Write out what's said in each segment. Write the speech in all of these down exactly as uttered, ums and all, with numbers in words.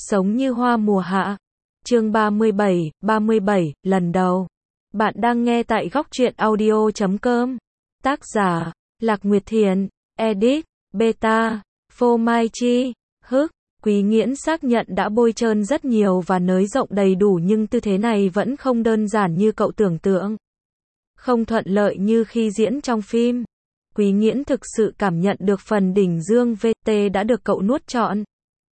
Sống như hoa mùa hạ. Chương ba mươi bảy, ba mươi bảy, lần đầu. Bạn đang nghe tại góc truyện audio chấm com. Tác giả, Lạc Nguyệt Thiền, Edit, Beta, Phô Mai Chi, Hức. Quý Nghiễn xác nhận đã bôi trơn rất nhiều và nới rộng đầy đủ, nhưng tư thế này vẫn không đơn giản như cậu tưởng tượng. Không thuận lợi như khi diễn trong phim. Quý Nghiễn thực sự cảm nhận được phần đỉnh dương vê tê đã được cậu nuốt trọn.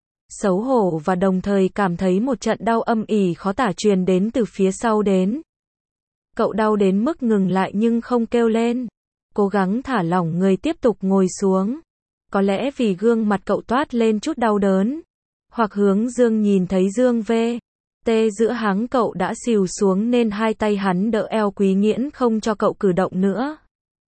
Xấu hổ và đồng thời cảm thấy một trận đau âm ỉ khó tả truyền đến từ phía sau đến. Cậu đau đến mức ngừng lại nhưng không kêu lên. Cố gắng thả lỏng người tiếp tục ngồi xuống. Có lẽ vì gương mặt cậu toát lên chút đau đớn. Hoặc Hướng Dương nhìn thấy dương vê tê giữa háng cậu đã xìu xuống nên hai tay hắn đỡ eo Quý Nghiễn không cho cậu cử động nữa.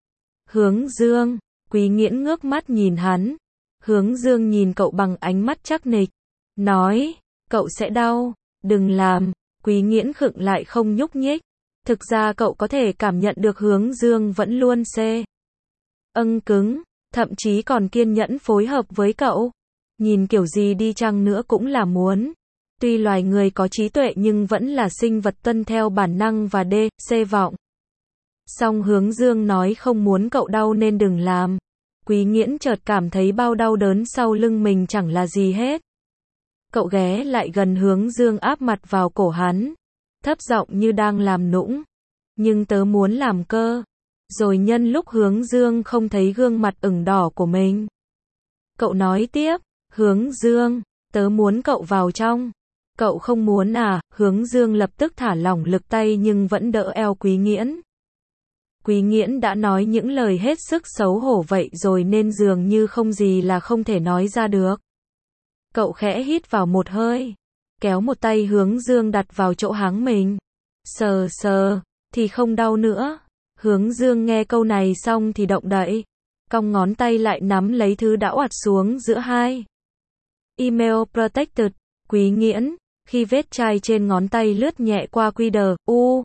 Hướng Dương, Quý Nghiễn ngước mắt nhìn hắn. Hướng Dương nhìn cậu bằng ánh mắt chắc nịch. Nói, cậu sẽ đau, đừng làm. Quý Nghiễn khựng lại không nhúc nhích. Thực ra cậu có thể cảm nhận được Hướng Dương vẫn luôn xê âng cứng, thậm chí còn kiên nhẫn phối hợp với cậu. Nhìn kiểu gì đi chăng nữa cũng là muốn. Tuy loài người có trí tuệ nhưng vẫn là sinh vật tuân theo bản năng và đê, xê vọng. Song Hướng Dương nói không muốn cậu đau nên đừng làm. Quý Nghiễn chợt cảm thấy bao đau đớn sau lưng mình chẳng là gì hết. Cậu ghé lại gần Hướng Dương áp mặt vào cổ hắn. Thấp giọng như đang làm nũng. Nhưng tớ muốn làm cơ. Rồi nhân lúc Hướng Dương không thấy gương mặt ửng đỏ của mình. Cậu nói tiếp, Hướng Dương, tớ muốn cậu vào trong. Cậu không muốn à? Hướng Dương lập tức thả lỏng lực tay nhưng vẫn đỡ eo Quý Nghiễn. Quý Nghiễn đã nói những lời hết sức xấu hổ vậy rồi nên dường như không gì là không thể nói ra được. Cậu khẽ hít vào một hơi, kéo một tay Hướng Dương đặt vào chỗ háng mình. Sờ sờ, thì không đau nữa. Hướng Dương nghe câu này xong thì động đậy, cong ngón tay lại nắm lấy thứ đã oặt xuống giữa hai. Email protected, Quý Nghiễn, khi vết chai trên ngón tay lướt nhẹ qua quy đờ, u.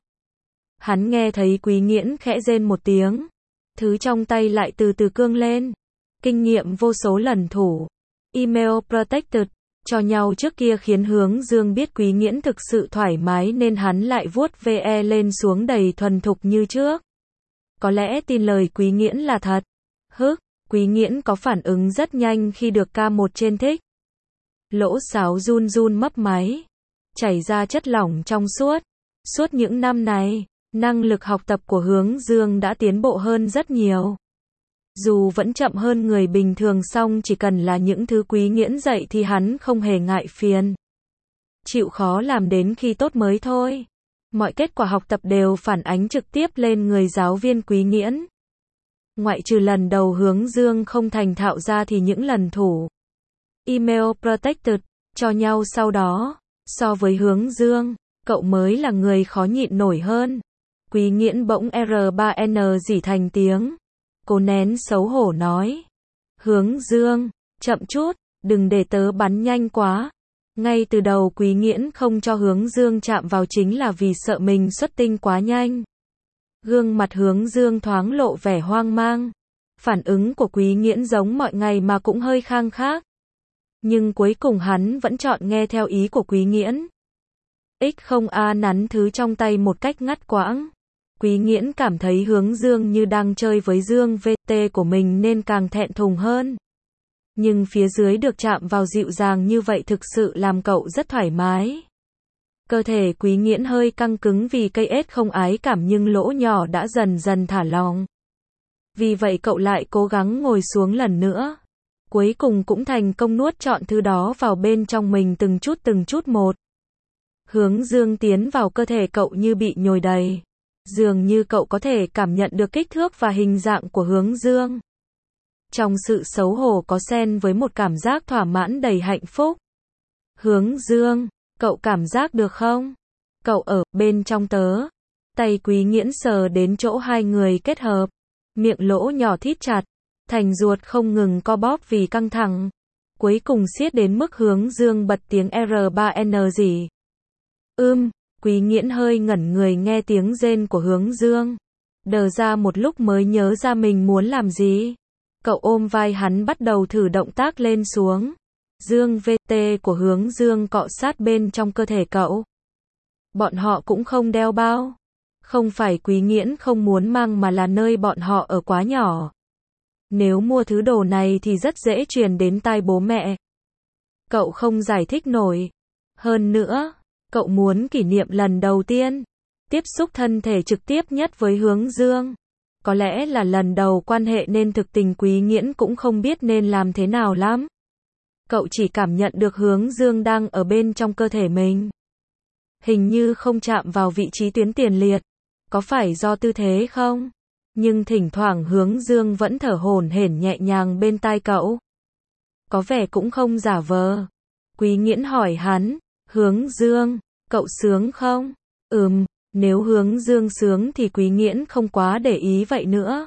Hắn nghe thấy Quý Nghiễn khẽ rên một tiếng. Thứ trong tay lại từ từ cương lên. Kinh nghiệm vô số lần thủ. Email protected, cho nhau trước kia khiến Hướng Dương biết Quý Nghiễn thực sự thoải mái nên hắn lại vuốt ve lên xuống đầy thuần thục như trước. Có lẽ tin lời Quý Nghiễn là thật. Hức, Quý Nghiễn có phản ứng rất nhanh khi được ca một trên thích. Lỗ sáo run run mấp máy. Chảy ra chất lỏng trong suốt. Suốt những năm này, năng lực học tập của Hướng Dương đã tiến bộ hơn rất nhiều. Dù vẫn chậm hơn người bình thường song chỉ cần là những thứ Quý Nghiễn dạy thì hắn không hề ngại phiền. Chịu khó làm đến khi tốt mới thôi. Mọi kết quả học tập đều phản ánh trực tiếp lên người giáo viên Quý Nghiễn. Ngoại trừ lần đầu Hướng Dương không thành thạo ra thì những lần thủ email protected cho nhau sau đó, so với Hướng Dương, cậu mới là người khó nhịn nổi hơn. Quý Nghiễn bỗng R ba N rỉ thành tiếng. Cố nén xấu hổ nói. Hướng Dương, chậm chút, đừng để tớ bắn nhanh quá. Ngay từ đầu Quý Nghiễn không cho Hướng Dương chạm vào chính là vì sợ mình xuất tinh quá nhanh. Gương mặt Hướng Dương thoáng lộ vẻ hoang mang. Phản ứng của Quý Nghiễn giống mọi ngày mà cũng hơi khang khác. Nhưng cuối cùng hắn vẫn chọn nghe theo ý của Quý Nghiễn. X không a nắn thứ trong tay một cách ngắt quãng. Quý Nghiễn cảm thấy Hướng Dương như đang chơi với dương vê tê của mình nên càng thẹn thùng hơn. Nhưng phía dưới được chạm vào dịu dàng như vậy thực sự làm cậu rất thoải mái. Cơ thể Quý Nghiễn hơi căng cứng vì cây ếch không ái cảm nhưng lỗ nhỏ đã dần dần thả lỏng. Vì vậy cậu lại cố gắng ngồi xuống lần nữa. Cuối cùng cũng thành công nuốt trọn thứ đó vào bên trong mình từng chút từng chút một. Hướng Dương tiến vào cơ thể cậu như bị nhồi đầy. Dường như cậu có thể cảm nhận được kích thước và hình dạng của Hướng Dương. Trong sự xấu hổ có xen với một cảm giác thỏa mãn đầy hạnh phúc. Hướng Dương, cậu cảm giác được không? Cậu ở bên trong tớ. Tay Quý Nghiễn sờ đến chỗ hai người kết hợp. Miệng lỗ nhỏ thít chặt. Thành ruột không ngừng co bóp vì căng thẳng. Cuối cùng siết đến mức Hướng Dương bật tiếng R ba N gì. Ưm, Quý Nghiễn hơi ngẩn người nghe tiếng rên của Hướng Dương. Đờ ra một lúc mới nhớ ra mình muốn làm gì. Cậu ôm vai hắn bắt đầu thử động tác lên xuống. Dương vê tê của hướng dương cọ sát bên trong cơ thể cậu. Bọn họ cũng không đeo bao. Không phải Quý Nghiễn không muốn mang mà là nơi bọn họ ở quá nhỏ. Nếu mua thứ đồ này thì rất dễ truyền đến tai bố mẹ. Cậu không giải thích nổi. Hơn nữa, cậu muốn kỷ niệm lần đầu tiên tiếp xúc thân thể trực tiếp nhất với hướng dương. Có lẽ là lần đầu quan hệ nên thực tình Quý Nghiễn cũng không biết nên làm thế nào lắm. Cậu chỉ cảm nhận được hướng dương đang ở bên trong cơ thể mình. Hình như không chạm vào vị trí tuyến tiền liệt. Có phải do tư thế không? Nhưng thỉnh thoảng hướng dương vẫn thở hổn hển nhẹ nhàng bên tai cậu. Có vẻ cũng không giả vờ. Quý Nghiễn hỏi hắn, hướng dương, cậu sướng không? Ừm, nếu hướng dương sướng thì Quý Nghiễn không quá để ý vậy nữa.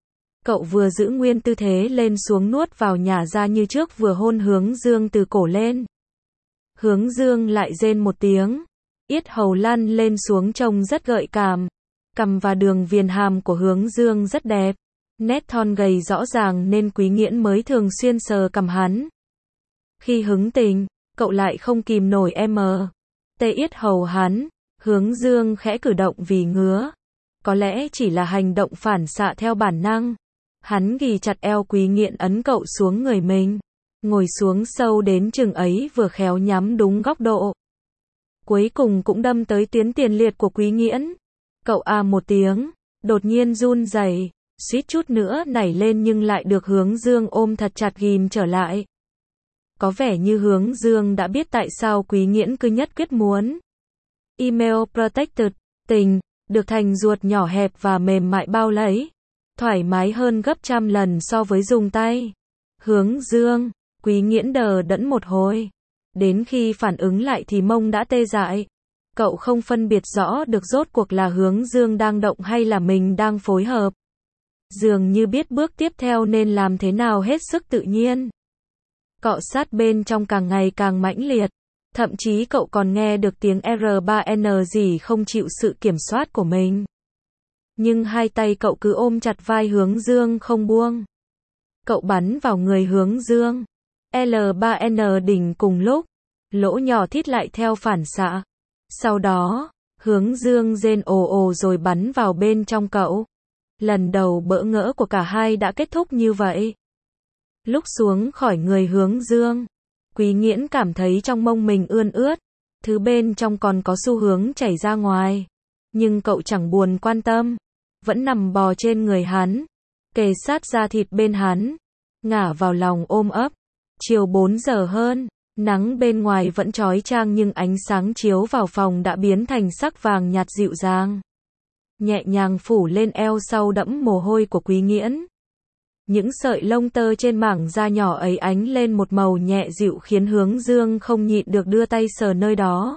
Cậu vừa giữ nguyên tư thế lên xuống nuốt vào nhả ra như trước vừa hôn hướng dương từ cổ lên. Hướng dương lại rên một tiếng. Yết hầu lăn lên xuống trông rất gợi cảm. Cằm và đường viền hàm của hướng dương rất đẹp. Nét thon gầy rõ ràng nên Quý Nghiễn mới thường xuyên sờ cằm hắn. Khi hứng tình, cậu lại không kìm nổi em tê yết hầu hắn. Hướng dương khẽ cử động vì ngứa. Có lẽ chỉ là hành động phản xạ theo bản năng. Hắn ghì chặt eo Quý Nghiễn ấn cậu xuống người mình. Ngồi xuống sâu đến chừng ấy vừa khéo nhắm đúng góc độ. Cuối cùng cũng đâm tới tuyến tiền liệt của Quý Nghiễn. Cậu à một tiếng, đột nhiên run rẩy, suýt chút nữa nảy lên nhưng lại được hướng dương ôm thật chặt ghìm trở lại. Có vẻ như hướng dương đã biết tại sao Quý Nghiễn cứ nhất quyết muốn. Email protected, tình, được thành ruột nhỏ hẹp và mềm mại bao lấy. Thoải mái hơn gấp trăm lần so với dùng tay. Hướng dương, Quý Nghiễn đờ đẫn một hồi. Đến khi phản ứng lại thì mông đã tê dại. Cậu không phân biệt rõ được rốt cuộc là hướng dương đang động hay là mình đang phối hợp. Dường như biết bước tiếp theo nên làm thế nào hết sức tự nhiên. Cọ sát bên trong càng ngày càng mãnh liệt. Thậm chí cậu còn nghe được tiếng R ba N gì không chịu sự kiểm soát của mình. Nhưng hai tay cậu cứ ôm chặt vai hướng dương không buông. Cậu bắn vào người hướng dương. L ba N đỉnh cùng lúc. Lỗ nhỏ thít lại theo phản xạ. Sau đó, hướng dương rên ồ ồ rồi bắn vào bên trong cậu. Lần đầu bỡ ngỡ của cả hai đã kết thúc như vậy. Lúc xuống khỏi người hướng dương, Quý Nghiễn cảm thấy trong mông mình ươn ướt. Thứ bên trong còn có xu hướng chảy ra ngoài. Nhưng cậu chẳng buồn quan tâm. Vẫn nằm bò trên người hắn. Kề sát da thịt bên hắn. Ngả vào lòng ôm ấp. Chiều bốn giờ hơn. Nắng bên ngoài vẫn chói chang nhưng ánh sáng chiếu vào phòng đã biến thành sắc vàng nhạt dịu dàng. Nhẹ nhàng phủ lên eo sau đẫm mồ hôi của Quý Nghiễn. Những sợi lông tơ trên mảng da nhỏ ấy ánh lên một màu nhẹ dịu khiến hướng dương không nhịn được đưa tay sờ nơi đó.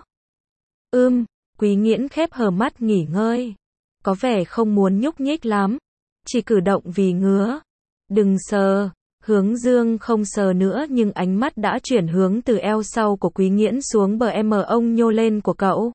Ưm, Quý Nghiễn khép hờ mắt nghỉ ngơi. Có vẻ không muốn nhúc nhích lắm. Chỉ cử động vì ngứa. Đừng sờ. Hướng dương không sờ nữa nhưng ánh mắt đã chuyển hướng từ eo sau của Quý Nghiễn xuống bờ em ông nhô lên của cậu.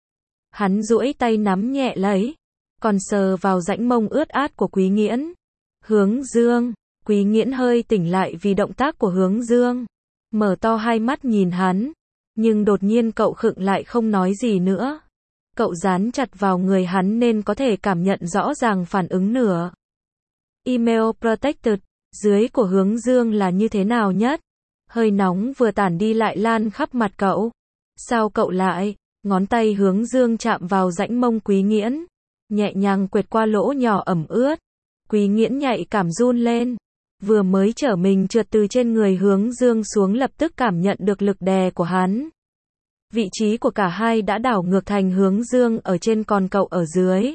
Hắn duỗi tay nắm nhẹ lấy. Còn sờ vào rãnh mông ướt át của Quý Nghiễn. Hướng dương. Quý Nghiễn hơi tỉnh lại vì động tác của hướng dương. Mở to hai mắt nhìn hắn. Nhưng đột nhiên cậu khựng lại không nói gì nữa. Cậu dán chặt vào người hắn nên có thể cảm nhận rõ ràng phản ứng nửa. Email protected. Dưới của hướng dương là như thế nào nhất? Hơi nóng vừa tản đi lại lan khắp mặt cậu. Sao cậu lại? Ngón tay hướng dương chạm vào rãnh mông Quý Nghiễn. Nhẹ nhàng quệt qua lỗ nhỏ ẩm ướt. Quý Nghiễn nhạy cảm run lên. Vừa mới trở mình trượt từ trên người hướng dương xuống lập tức cảm nhận được lực đè của hắn. Vị trí của cả hai đã đảo ngược thành hướng dương ở trên còn cậu ở dưới.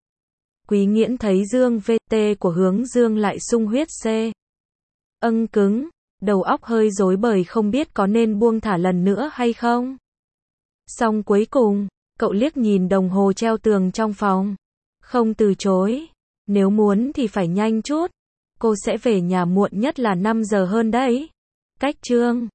Quý Nghiễn thấy dương vê tê của hướng dương lại sung huyết C. Âng cứng, đầu óc hơi rối bời không biết có nên buông thả lần nữa hay không. Xong cuối cùng, cậu liếc nhìn đồng hồ treo tường trong phòng. Không từ chối. Nếu muốn thì phải nhanh chút. Cô sẽ về nhà muộn nhất là năm giờ hơn đấy. Cách chương